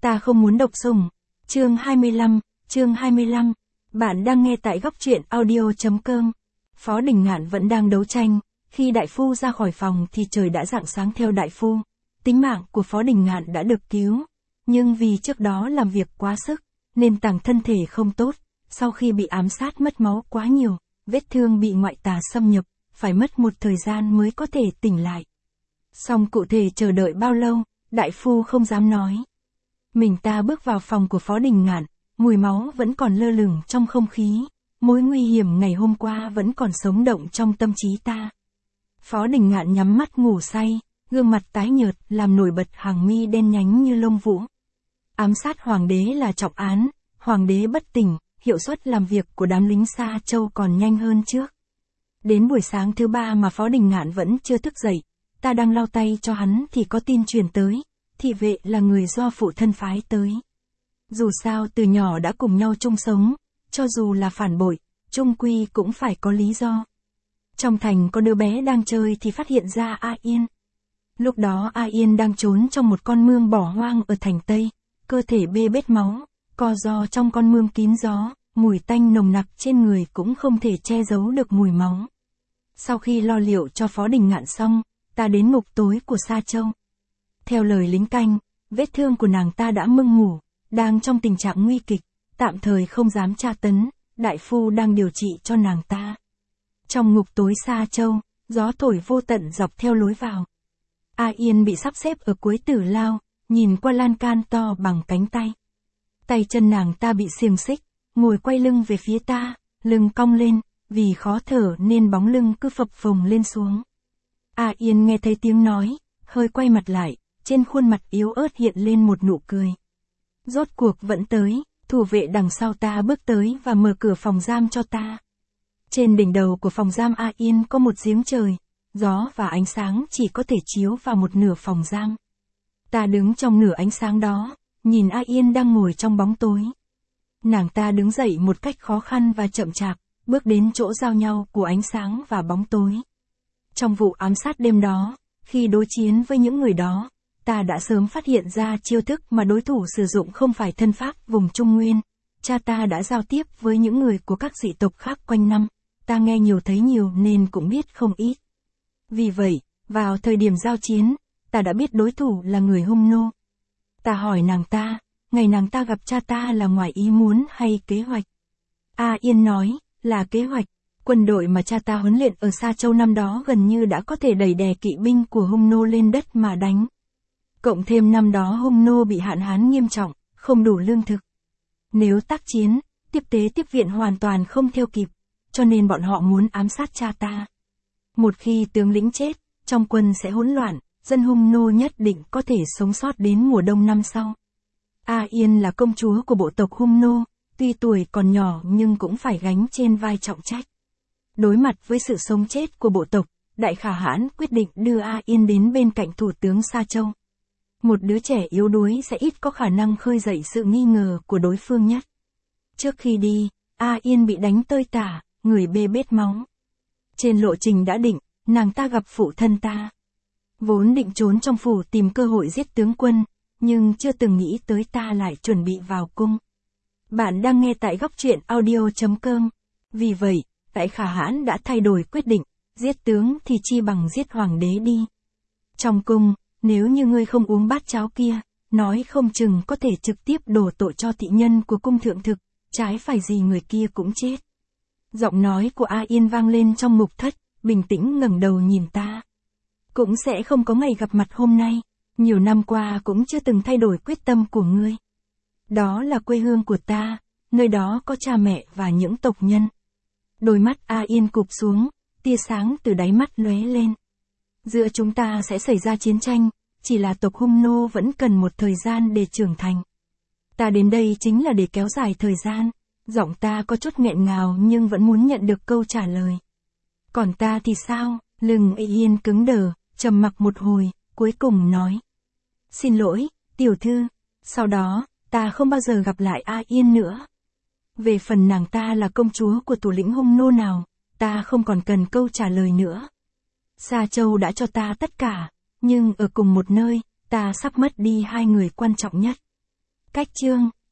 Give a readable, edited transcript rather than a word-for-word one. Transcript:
Ta không muốn độc sủng. Chương 25. Bạn đang nghe tại góc truyện audio.com. Phó Đình Ngạn vẫn đang đấu tranh. Khi đại phu ra khỏi phòng thì trời đã rạng sáng theo đại phu. Tính mạng của Phó Đình Ngạn đã được cứu. Nhưng vì trước đó làm việc quá sức, nên tàng thân thể không tốt. Sau khi bị ám sát mất máu quá nhiều, vết thương bị ngoại tà xâm nhập, phải mất một thời gian mới có thể tỉnh lại. Song cụ thể chờ đợi bao lâu, đại phu không dám nói. Mình ta bước vào phòng của Phó Đình Ngạn, mùi máu vẫn còn lơ lửng trong không khí, mối nguy hiểm ngày hôm qua vẫn còn sống động trong tâm trí ta. Phó Đình Ngạn nhắm mắt ngủ say, gương mặt tái nhợt làm nổi bật hàng mi đen nhánh như lông vũ. Ám sát hoàng đế là trọng án, hoàng đế bất tỉnh, hiệu suất làm việc của đám lính Sa Châu còn nhanh hơn trước. Đến buổi sáng thứ ba mà Phó Đình Ngạn vẫn chưa thức dậy, ta đang lau tay cho hắn thì có tin truyền tới, thị vệ là người do phụ thân phái tới. Dù sao từ nhỏ đã cùng nhau chung sống, cho dù là phản bội, chung quy cũng phải có lý do. Trong thành có đứa bé đang chơi thì phát hiện ra A Yên. Lúc đó A Yên đang trốn trong một con mương bỏ hoang ở thành Tây, cơ thể bê bết máu, co ro trong con mương kín gió, mùi tanh nồng nặc trên người cũng không thể che giấu được mùi máu. Sau khi lo liệu cho Phó Đình Ngạn xong, ta đến ngục tối của Sa Châu. Theo lời lính canh, vết thương của nàng ta đã mưng mủ, đang trong tình trạng nguy kịch, tạm thời không dám tra tấn, đại phu đang điều trị cho nàng ta. Trong ngục tối Sa Châu, gió thổi vô tận dọc theo lối vào. A Yên bị sắp xếp ở cuối tử lao, nhìn qua lan can to bằng cánh tay. Tay chân nàng ta bị xiềng xích, ngồi quay lưng về phía ta, lưng cong lên, vì khó thở nên bóng lưng cứ phập phồng lên xuống. A Yên nghe thấy tiếng nói, hơi quay mặt lại, trên khuôn mặt yếu ớt hiện lên một nụ cười. Rốt cuộc vẫn tới, thủ vệ đằng sau ta bước tới và mở cửa phòng giam cho ta. Trên đỉnh đầu của phòng giam A Yên có một giếng trời, gió và ánh sáng chỉ có thể chiếu vào một nửa phòng giam. Ta đứng trong nửa ánh sáng đó, nhìn A Yên đang ngồi trong bóng tối. Nàng ta đứng dậy một cách khó khăn và chậm chạp, bước đến chỗ giao nhau của ánh sáng và bóng tối. Trong vụ ám sát đêm đó, khi đối chiến với những người đó, ta đã sớm phát hiện ra chiêu thức mà đối thủ sử dụng không phải thân pháp vùng Trung Nguyên. Cha ta đã giao tiếp với những người của các dị tộc khác quanh năm, ta nghe nhiều thấy nhiều nên cũng biết không ít. Vì vậy, vào thời điểm giao chiến, ta đã biết đối thủ là người Hung Nô. Ta hỏi nàng ta, ngày nàng ta gặp cha ta là ngoài ý muốn hay kế hoạch? A Yên nói, là kế hoạch. Quân đội mà cha ta huấn luyện ở Sa Châu năm đó gần như đã có thể đẩy đè kỵ binh của Hung Nô lên đất mà đánh. Cộng thêm năm đó Hung Nô bị hạn hán nghiêm trọng, không đủ lương thực. Nếu tác chiến, tiếp tế tiếp viện hoàn toàn không theo kịp, cho nên bọn họ muốn ám sát cha ta. Một khi tướng lĩnh chết, trong quân sẽ hỗn loạn, dân Hung Nô nhất định có thể sống sót đến mùa đông năm sau. A Yên là công chúa của bộ tộc Hung Nô, tuy tuổi còn nhỏ nhưng cũng phải gánh trên vai trọng trách. Đối mặt với sự sống chết của bộ tộc, Đại Khả Hãn quyết định đưa A Yên đến bên cạnh thủ tướng Sa Châu. Một đứa trẻ yếu đuối sẽ ít có khả năng khơi dậy sự nghi ngờ của đối phương nhất. Trước khi đi, A Yên bị đánh tơi tả, người bê bết máu. Trên lộ trình đã định, nàng ta gặp phụ thân ta. Vốn định trốn trong phủ tìm cơ hội giết tướng quân, nhưng chưa từng nghĩ tới ta lại chuẩn bị vào cung. Bạn đang nghe tại góc truyện audio.com. Vì vậy, Đại Khả Hãn đã thay đổi quyết định, giết tướng thì chi bằng giết hoàng đế đi. Trong cung, nếu như ngươi không uống bát cháo kia, nói không chừng có thể trực tiếp đổ tội cho thị nhân của cung thượng thực, trái phải gì người kia cũng chết. Giọng nói của A Yên vang lên trong ngục thất, bình tĩnh ngẩng đầu nhìn ta. Cũng sẽ không có ngày gặp mặt hôm nay, nhiều năm qua cũng chưa từng thay đổi quyết tâm của ngươi. Đó là quê hương của ta, nơi đó có cha mẹ và những tộc nhân. Đôi mắt A Yên cụp xuống, tia sáng từ đáy mắt lóe lên. Giữa chúng ta sẽ xảy ra chiến tranh, chỉ là tộc Hung Nô vẫn cần một thời gian để trưởng thành. Ta đến đây chính là để kéo dài thời gian. Giọng ta có chút nghẹn ngào nhưng vẫn muốn nhận được câu trả lời. Còn ta thì sao? Lưng A Yên cứng đờ, trầm mặc một hồi, cuối cùng nói. Xin lỗi, tiểu thư. Sau đó, ta không bao giờ gặp lại A Yên nữa. Về phần nàng ta là công chúa của thủ lĩnh Hung Nô nào, ta không còn cần câu trả lời nữa. Sa Châu đã cho ta tất cả, nhưng ở cùng một nơi, ta sắp mất đi hai người quan trọng nhất. Cách chương